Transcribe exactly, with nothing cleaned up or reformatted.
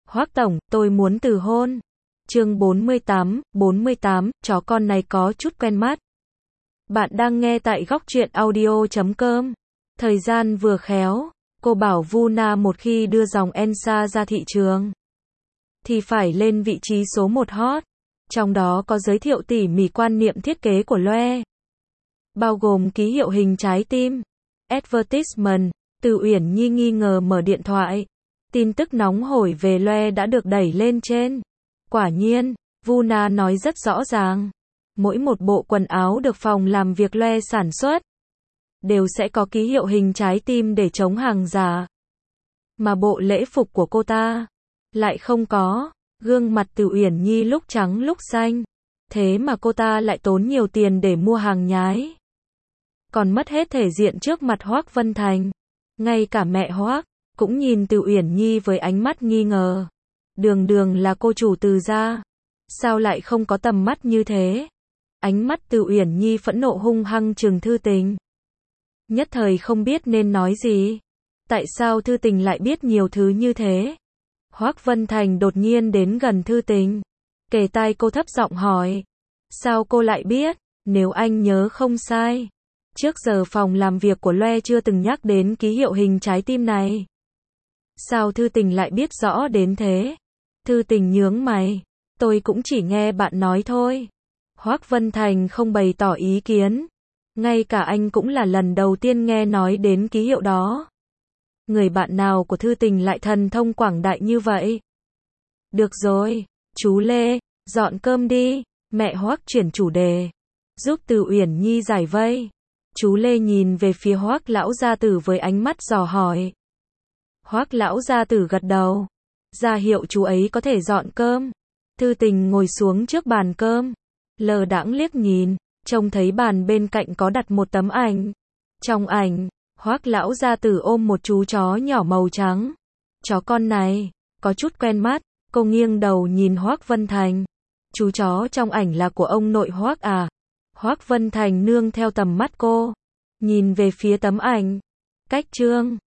Hoắc tổng, tôi muốn từ hôn. Chương bốn mươi tám, bốn mươi tám, chó con này có chút quen mắt. Bạn đang nghe tại góc truyện audio chấm com. Thời gian vừa khéo, cô bảo Vu Na một khi đưa dòng Ensa ra thị trường thì phải lên vị trí số một hot. Trong đó có giới thiệu tỉ mỉ quan niệm thiết kế của loe, bao gồm ký hiệu hình trái tim, advertisement. Từ Uyển Nhi nghi ngờ mở điện thoại, tin tức nóng hổi về loe đã được đẩy lên trên. Quả nhiên, Vu Na nói rất rõ ràng, mỗi một bộ quần áo được phòng làm việc loe sản xuất đều sẽ có ký hiệu hình trái tim để chống hàng giả. Mà bộ lễ phục của cô ta lại không có. Gương mặt Từ Uyển Nhi lúc trắng lúc xanh. Thế mà cô ta lại tốn nhiều tiền để mua hàng nhái, còn mất hết thể diện trước mặt Hoắc Vân Thành. Ngay cả mẹ Hoắc cũng nhìn Từ Uyển Nhi với ánh mắt nghi ngờ. Đường đường là cô chủ Từ gia, sao lại không có tầm mắt như thế? Ánh mắt Từ Uyển Nhi phẫn nộ hung hăng trừng Thư Tình. Nhất thời không biết nên nói gì. Tại sao Thư Tình lại biết nhiều thứ như thế? Hoắc Vân Thành đột nhiên đến gần Thư Tình, kề tai cô thấp giọng hỏi. Sao cô lại biết? Nếu anh nhớ không sai, trước giờ phòng làm việc của loe chưa từng nhắc đến ký hiệu hình trái tim này. Sao Thư Tình lại biết rõ đến thế? Thư Tình nhướng mày. Tôi cũng chỉ nghe bạn nói thôi. Hoắc Vân Thành không bày tỏ ý kiến. Ngay cả anh cũng là lần đầu tiên nghe nói đến ký hiệu đó. Người bạn nào của Thư Tình lại thần thông quảng đại như vậy? Được rồi, chú Lê, dọn cơm đi. Mẹ Hoắc chuyển chủ đề, giúp Từ Uyển Nhi giải vây. Chú Lê nhìn về phía Hoắc lão gia tử với ánh mắt dò hỏi. Hoắc lão gia tử gật đầu, ra hiệu chú ấy có thể dọn cơm. Thư Tình ngồi xuống trước bàn cơm, lờ đãng liếc nhìn, trông thấy bàn bên cạnh có đặt một tấm ảnh. Trong ảnh, Hoắc lão gia tử ôm một chú chó nhỏ màu trắng. Chó con này có chút quen mắt. Cô nghiêng đầu nhìn Hoắc Vân Thành. Chú chó trong ảnh là của ông nội Hoắc à? Hoắc Vân Thành nương theo tầm mắt cô, nhìn về phía tấm ảnh. Cách chương